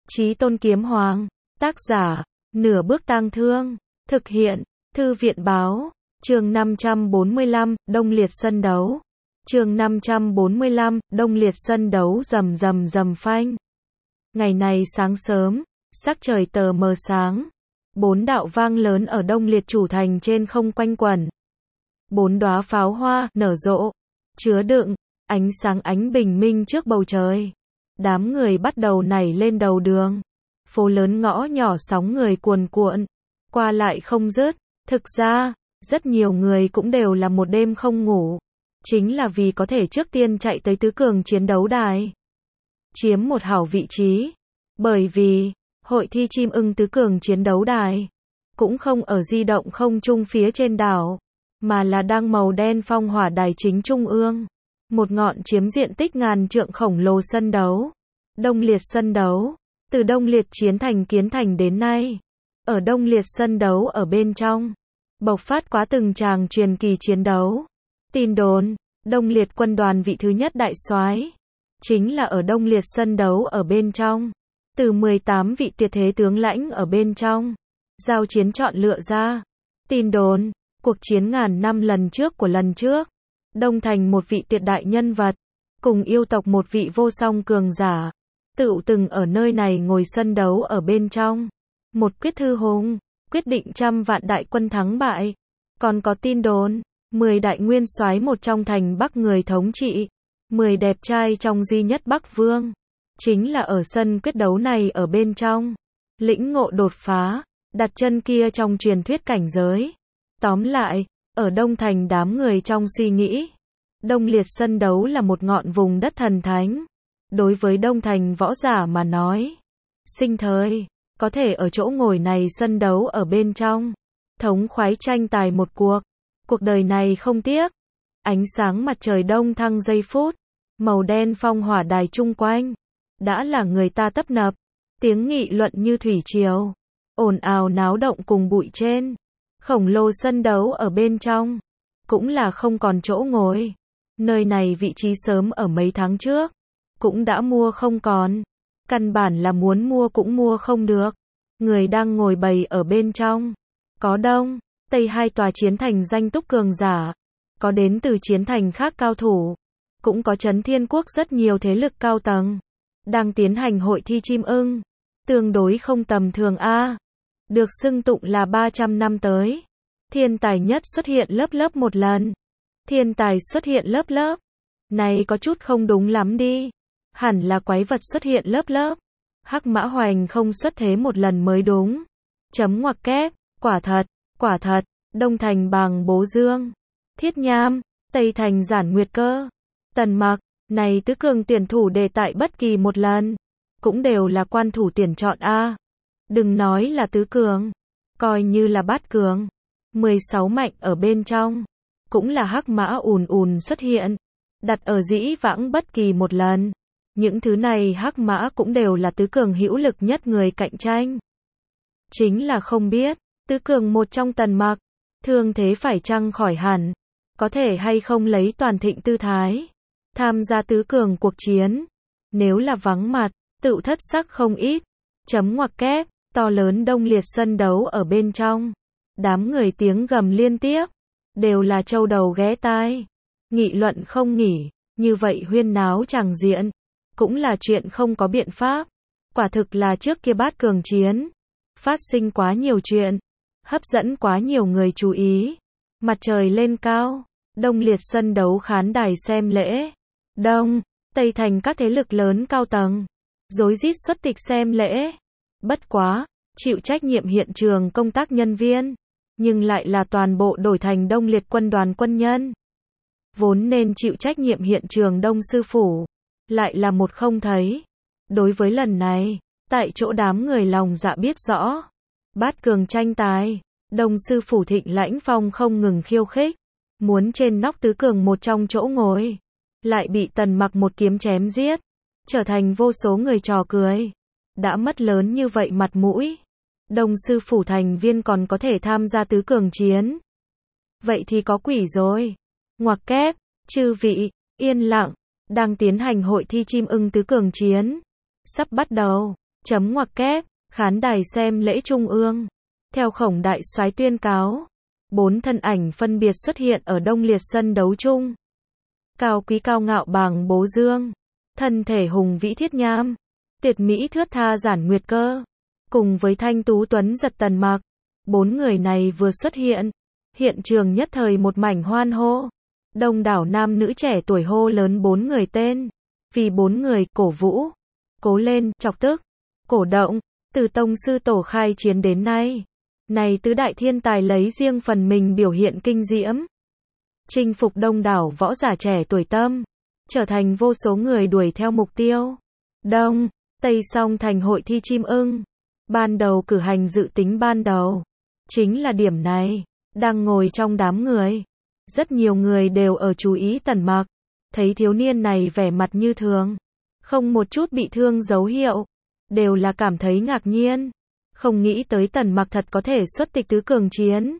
Chí Tôn Kiếm Hoàng. Tác giả, Nửa Bước Tang Thương. Thực hiện, Thư viện Báo. Chương 545, Đông Liệt Sân Đấu. Chương 545, Đông Liệt Sân Đấu rầm rầm rầm phanh. Ngày này sáng sớm, sắc trời tờ mờ sáng. 4 đạo vang lớn ở Đông Liệt chủ thành trên không quanh quẩn. 4 đóa pháo hoa nở rộ, chứa đựng ánh sáng ánh bình minh trước bầu trời. Đám người bắt đầu nảy lên đầu đường. Phố lớn ngõ nhỏ sóng người cuồn cuộn, qua lại không dứt. Thực ra, rất nhiều người cũng đều là một đêm không ngủ, chính là vì có thể trước tiên chạy tới tứ cường chiến đấu đài, chiếm một hảo vị trí. Bởi vì, hội thi chim ưng tứ cường chiến đấu đài cũng không ở di động không trung phía trên đảo, mà là đang màu đen phong hỏa đài chính trung ương, một ngọn chiếm diện tích ngàn trượng khổng lồ sân đấu. Đông Liệt Sân Đấu. Từ Đông Liệt chiến thành kiến thành đến nay, ở Đông Liệt Sân Đấu ở bên trong, bộc phát quá từng tràng truyền kỳ chiến đấu. Tin đồn, Đông Liệt quân đoàn vị thứ nhất đại soái chính là ở Đông Liệt Sân Đấu ở bên trong. Từ 18 vị tuyệt thế tướng lãnh ở bên trong, giao chiến chọn lựa ra. Tin đồn, cuộc chiến ngàn năm lần trước của lần trước, Đông Thành một vị tuyệt đại nhân vật, cùng yêu tộc một vị vô song cường giả, tựu từng ở nơi này ngồi sân đấu ở bên trong. Một quyết thư hùng, quyết định trăm vạn đại quân thắng bại. Còn có tin đồn, 10 đại nguyên soái một trong thành Bắc người thống trị, 10 đẹp trai trong duy nhất Bắc Vương, chính là ở sân quyết đấu này ở bên trong, lĩnh ngộ đột phá, đặt chân kia trong truyền thuyết cảnh giới. Tóm lại, ở Đông Thành đám người trong suy nghĩ, Đông Liệt Sân Đấu là một ngọn vùng đất thần thánh. Đối với Đông Thành võ giả mà nói, sinh thời, có thể ở chỗ ngồi này sân đấu ở bên trong, thống khoái tranh tài một cuộc đời này không tiếc. Ánh sáng mặt trời đông thăng giây phút, màu đen phong hỏa đài chung quanh, đã là người ta tấp nập, tiếng nghị luận như thủy triều, ồn ào náo động cùng bụi trên, khổng lồ sân đấu ở bên trong, cũng là không còn chỗ ngồi. Nơi này vị trí sớm ở mấy tháng trước, cũng đã mua không còn, căn bản là muốn mua cũng mua không được. Người đang ngồi bầy ở bên trong, có Đông, Tây hai tòa chiến thành danh túc cường giả, có đến từ chiến thành khác cao thủ, cũng có Chấn Thiên Quốc rất nhiều thế lực cao tầng, đang tiến hành hội thi chim ưng, tương đối không tầm thường a. Được xưng tụng là 300 năm tới, thiên tài nhất xuất hiện lớp lớp một lần. Thiên tài xuất hiện lớp lớp, này có chút không đúng lắm đi. Hẳn là quái vật xuất hiện lớp lớp. Hắc Mã Hoành không xuất thế một lần mới đúng. Chấm ngoặc kép, quả thật, Đông Thành Bàng Bố Dương, Thiết Nham, Tây Thành Giản Nguyệt Cơ, Tần Mặc, này tứ cường tuyển thủ đề tại bất kỳ một lần, cũng đều là quan thủ tuyển chọn a. Đừng nói là tứ cường, coi như là bát cường, 16 mạnh ở bên trong, cũng là Hắc Mã ùn ùn xuất hiện, đặt ở dĩ vãng bất kỳ một lần. Những thứ này Hắc Mã cũng đều là tứ cường hữu lực nhất người cạnh tranh. Chính là không biết, tứ cường một trong Tần Mặc, thương thế phải chăng khỏi hẳn, có thể hay không lấy toàn thịnh tư thái, tham gia tứ cường cuộc chiến. Nếu là vắng mặt, tựu thất sắc không ít. Chấm ngoặc kép, to lớn Đông Liệt Sân Đấu ở bên trong. Đám người tiếng gầm liên tiếp, đều là châu đầu ghé tai, nghị luận không nghỉ, như vậy huyên náo tràng diện, cũng là chuyện không có biện pháp. Quả thực là trước kia bát cường chiến, phát sinh quá nhiều chuyện, hấp dẫn quá nhiều người chú ý. Mặt trời lên cao, Đông Liệt Sân Đấu khán đài xem lễ, Đông, Tây Thành các thế lực lớn cao tầng, rối rít xuất tịch xem lễ. Bất quá, chịu trách nhiệm hiện trường công tác nhân viên, nhưng lại là toàn bộ đổi thành Đông Liệt quân đoàn quân nhân. Vốn nên chịu trách nhiệm hiện trường Đông sư phủ, lại là một không thấy. Đối với lần này, tại chỗ đám người lòng dạ biết rõ, bát cường tranh tài, Đông sư phủ Thịnh Lãnh Phong không ngừng khiêu khích, muốn trên nóc tứ cường một trong chỗ ngồi, lại bị Tần Mặc một kiếm chém giết, trở thành vô số người trò cười. Đã mất lớn như vậy mặt mũi, Đông sư phủ thành viên còn có thể tham gia tứ cường chiến, vậy thì có quỷ rồi. Ngoặc kép, chư vị, yên lặng, đang tiến hành hội thi chim ưng tứ cường chiến, sắp bắt đầu. Chấm ngoặc kép, khán đài xem lễ trung ương. Theo khổng đại soái tuyên cáo, 4 thân ảnh phân biệt xuất hiện ở đông liệt sân đấu chung. Cao quý cao ngạo Bàng Bố Dương, thân thể hùng vĩ Thiết Nham, tuyệt mỹ thướt tha Giản Nguyệt Cơ, cùng với thanh tú tuấn giật Tần Mặc. 4 người này vừa xuất hiện, hiện trường nhất thời một mảnh hoan hô. Đông đảo nam nữ trẻ tuổi hô lớn 4 người tên, vì 4 người cổ vũ, cố lên, chọc tức, cổ động. Từ tông sư tổ khai chiến đến nay, này tứ đại thiên tài lấy riêng phần mình biểu hiện kinh diễm, chinh phục đông đảo võ giả trẻ tuổi tâm, trở thành vô số người đuổi theo mục tiêu. Đông, Tây Song thành hội thi chim ưng. Ban đầu cử hành dự tính ban đầu, chính là điểm này, đang ngồi trong đám người. Rất nhiều người đều ở chú ý Tần Mặc, thấy thiếu niên này vẻ mặt như thường, không một chút bị thương dấu hiệu, đều là cảm thấy ngạc nhiên, không nghĩ tới Tần Mặc thật có thể xuất tịch tứ cường chiến.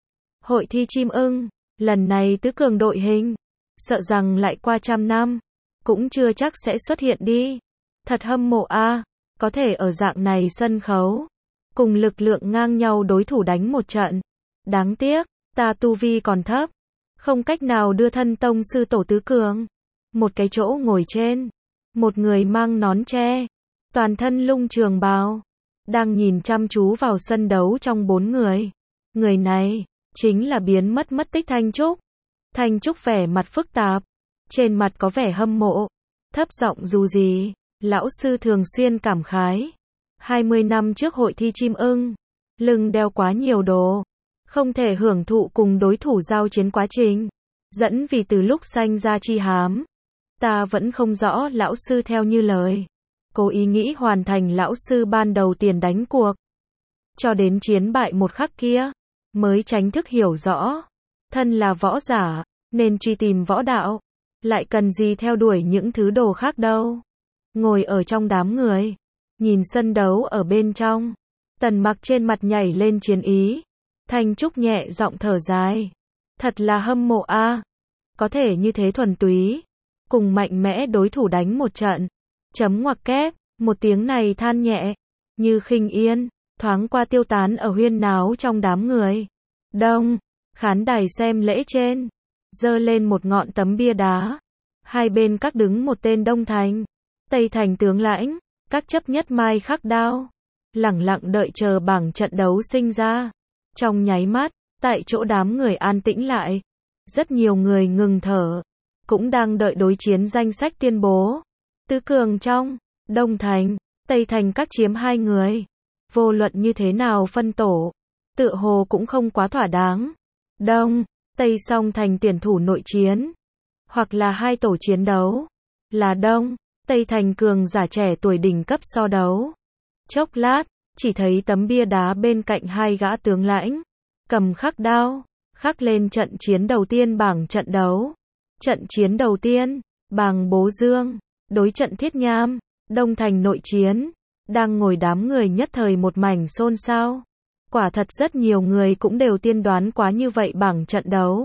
Hội thi chim ưng, lần này tứ cường đội hình, sợ rằng lại qua 100 năm, cũng chưa chắc sẽ xuất hiện đi. Thật hâm mộ a, có thể ở dạng này sân khấu, cùng lực lượng ngang nhau đối thủ đánh một trận. Đáng tiếc, ta tu vi còn thấp, không cách nào đưa thân tông sư tổ tứ cường. Một cái chỗ ngồi trên, một người mang nón tre, toàn thân lung trường bào, đang nhìn chăm chú vào sân đấu trong 4 người. Người này, chính là biến mất tích Thanh Trúc. Thanh Trúc vẻ mặt phức tạp, trên mặt có vẻ hâm mộ, thấp giọng dù gì, lão sư thường xuyên cảm khái. 20 năm trước hội thi chim ưng, lưng đeo quá nhiều đồ, không thể hưởng thụ cùng đối thủ giao chiến quá trình, dẫn vì từ lúc sanh ra chi hám. Ta vẫn không rõ lão sư theo như lời, cố ý nghĩ hoàn thành lão sư ban đầu tiền đánh cuộc, cho đến chiến bại một khắc kia, mới chính thức hiểu rõ, thân là võ giả, nên truy tìm võ đạo, lại cần gì theo đuổi những thứ đồ khác đâu. Ngồi ở trong đám người, nhìn sân đấu ở bên trong, Tần Mặc trên mặt nhảy lên chiến ý. Thanh Trúc nhẹ giọng thở dài, thật là hâm mộ a, có thể như thế thuần túy, cùng mạnh mẽ đối thủ đánh một trận. Chấm ngoặc kép, một tiếng này than nhẹ, như khinh yên, thoáng qua tiêu tán ở huyên náo trong đám người. Đông, khán đài xem lễ trên, giơ lên một ngọn tấm bia đá, hai bên các đứng một tên Đông Thành, Tây Thành tướng lãnh, các chấp nhất mai khắc đao, lẳng lặng đợi chờ bảng trận đấu sinh ra. Trong nháy mắt, tại chỗ đám người an tĩnh lại, rất nhiều người ngừng thở, cũng đang đợi đối chiến danh sách tuyên bố. Tứ cường trong, Đông Thành, Tây Thành các chiếm 2 người. Vô luận như thế nào phân tổ, tựa hồ cũng không quá thỏa đáng. Đông, Tây song thành tuyển thủ nội chiến, hoặc là 2 tổ chiến đấu, là Đông, Tây thành cường giả trẻ tuổi đỉnh cấp so đấu. Chốc lát, chỉ thấy tấm bia đá bên cạnh 2 gã tướng lãnh, cầm khắc đao, khắc lên trận chiến đầu tiên bảng trận đấu. Trận chiến đầu tiên, Bàng Bố Dương, đối trận Thiết Nham, Đông Thành nội chiến, đang ngồi đám người nhất thời một mảnh xôn xao. Quả thật rất nhiều người cũng đều tiên đoán quá như vậy bảng trận đấu.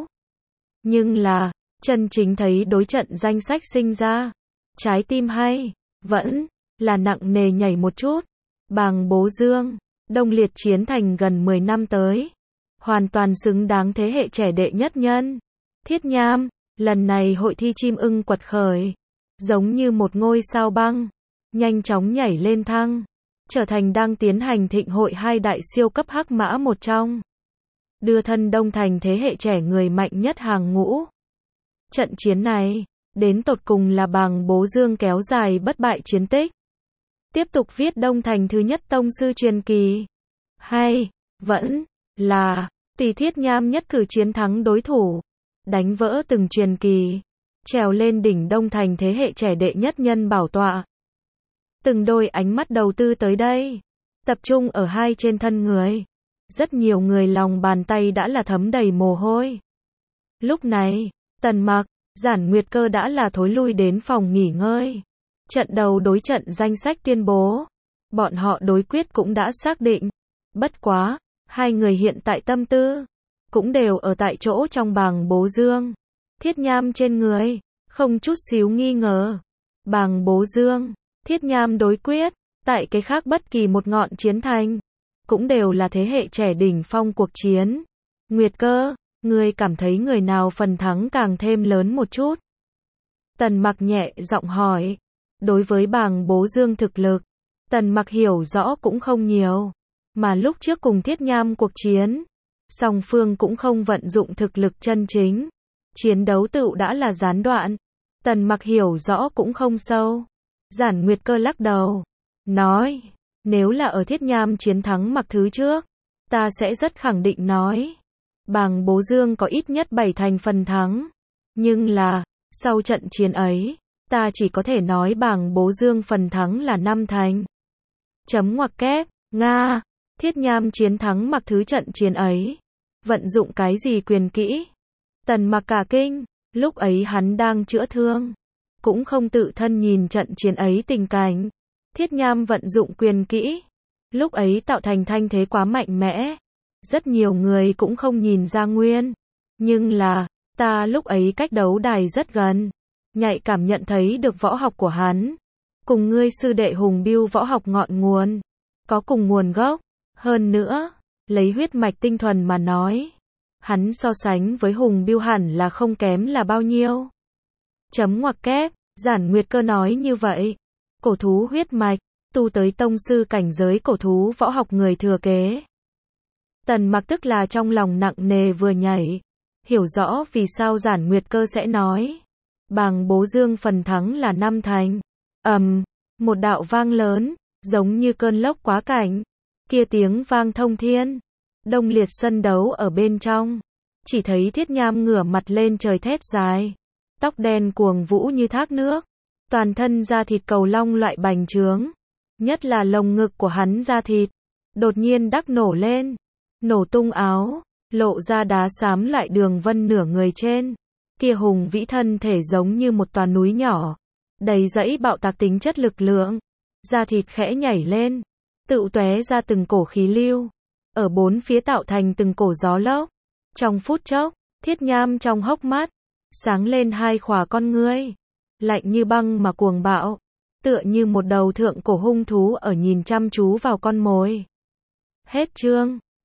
Nhưng là, chân chính thấy đối trận danh sách sinh ra, trái tim hay, vẫn là nặng nề nhảy một chút. Bàng Bố Dương, Đông Liệt chiến thành gần 10 năm tới, hoàn toàn xứng đáng thế hệ trẻ đệ nhất nhân. Thiết Nham, lần này hội thi chim ưng quật khởi, giống như một ngôi sao băng, nhanh chóng nhảy lên thăng, trở thành đang tiến hành thịnh hội 2 đại siêu cấp hắc mã một trong, đưa thân Đông Thành thế hệ trẻ người mạnh nhất hàng ngũ. Trận chiến này, đến tột cùng là Bàng Bố Dương kéo dài bất bại chiến tích, tiếp tục viết Đông Thành thứ nhất tông sư truyền kỳ, hay vẫn là Tỷ Thiết Nham nhất cử chiến thắng đối thủ, đánh vỡ từng truyền kỳ, trèo lên đỉnh Đông Thành thế hệ trẻ đệ nhất nhân bảo tọa. Từng đôi ánh mắt đầu tư tới đây, tập trung ở 2 trên thân người. Rất nhiều người lòng bàn tay đã là thấm đầy mồ hôi. Lúc này, Tần Mặc, Giản Nguyệt Cơ đã là thối lui đến phòng nghỉ ngơi. Trận đầu đối trận danh sách tuyên bố, bọn họ đối quyết cũng đã xác định. Bất quá, 2 người hiện tại tâm tư cũng đều ở tại chỗ trong Bàng Bố Dương, Thiết Nham trên người, không chút xíu nghi ngờ. Bàng Bố Dương, Thiết Nham đối quyết, tại cái khác bất kỳ một ngọn chiến thành, cũng đều là thế hệ trẻ đỉnh phong cuộc chiến. Nguyệt Cơ, ngươi cảm thấy người nào phần thắng càng thêm lớn một chút? Tần Mặc nhẹ giọng hỏi. Đối với Bàng Bố Dương thực lực, Tần Mặc hiểu rõ cũng không nhiều, mà lúc trước cùng Thiết Nham cuộc chiến, song phương cũng không vận dụng thực lực chân chính, chiến đấu tựu đã là gián đoạn. Tần Mặc hiểu rõ cũng không sâu. Giản Nguyệt Cơ lắc đầu, nói, nếu là ở Thiết Nham chiến thắng Mặc thứ trước, ta sẽ rất khẳng định nói, Bàng Bố Dương có ít nhất 7 thành phần thắng. Nhưng là, sau trận chiến ấy, ta chỉ có thể nói Bàng Bố Dương phần thắng là 5 thành. Chấm ngoặc kép, Nga, Thiết Nham chiến thắng Mặc thứ trận chiến ấy, vận dụng cái gì quyền kỹ? Tần Mặc cả kinh, lúc ấy hắn đang chữa thương, cũng không tự thân nhìn trận chiến ấy tình cảnh. Thiết Nham vận dụng quyền kỹ, lúc ấy tạo thành thanh thế quá mạnh mẽ, rất nhiều người cũng không nhìn ra nguyên. Nhưng là, ta lúc ấy cách đấu đài rất gần, nhạy cảm nhận thấy được võ học của hắn, cùng ngươi sư đệ Hùng Bưu võ học ngọn nguồn, có cùng nguồn gốc. Hơn nữa, lấy huyết mạch tinh thuần mà nói, hắn so sánh với Hùng Bưu hẳn là không kém là bao nhiêu. Chấm ngoặc kép, Giản Nguyệt Cơ nói như vậy. Cổ thú huyết mạch, tu tới tông sư cảnh giới cổ thú võ học người thừa kế. Tần Mặc tức là trong lòng nặng nề vừa nhảy, hiểu rõ vì sao Giản Nguyệt Cơ sẽ nói, Bàng Bố Dương phần thắng là 5 thành. Một đạo vang lớn, giống như cơn lốc quá cảnh, kia tiếng vang thông thiên. Đông liệt sân đấu ở bên trong, chỉ thấy Thiết Nham ngửa mặt lên trời thét dài, tóc đen cuồng vũ như thác nước, toàn thân da thịt cầu long loại bành trướng, nhất là lồng ngực của hắn da thịt, đột nhiên đắc nổ lên, nổ tung áo, lộ ra đá xám loại đường vân nửa người trên, kia hùng vĩ thân thể giống như một tòa núi nhỏ, đầy dẫy bạo tạc tính chất lực lượng, da thịt khẽ nhảy lên, tự tóe ra từng cổ khí lưu, ở bốn phía tạo thành từng cổ gió lốc. Trong phút chốc, Thiết Nham trong hốc mắt sáng lên hai khỏa con ngươi, lạnh như băng mà cuồng bạo, tựa như một đầu thượng cổ hung thú ở nhìn chăm chú vào con mồi. Hết chương.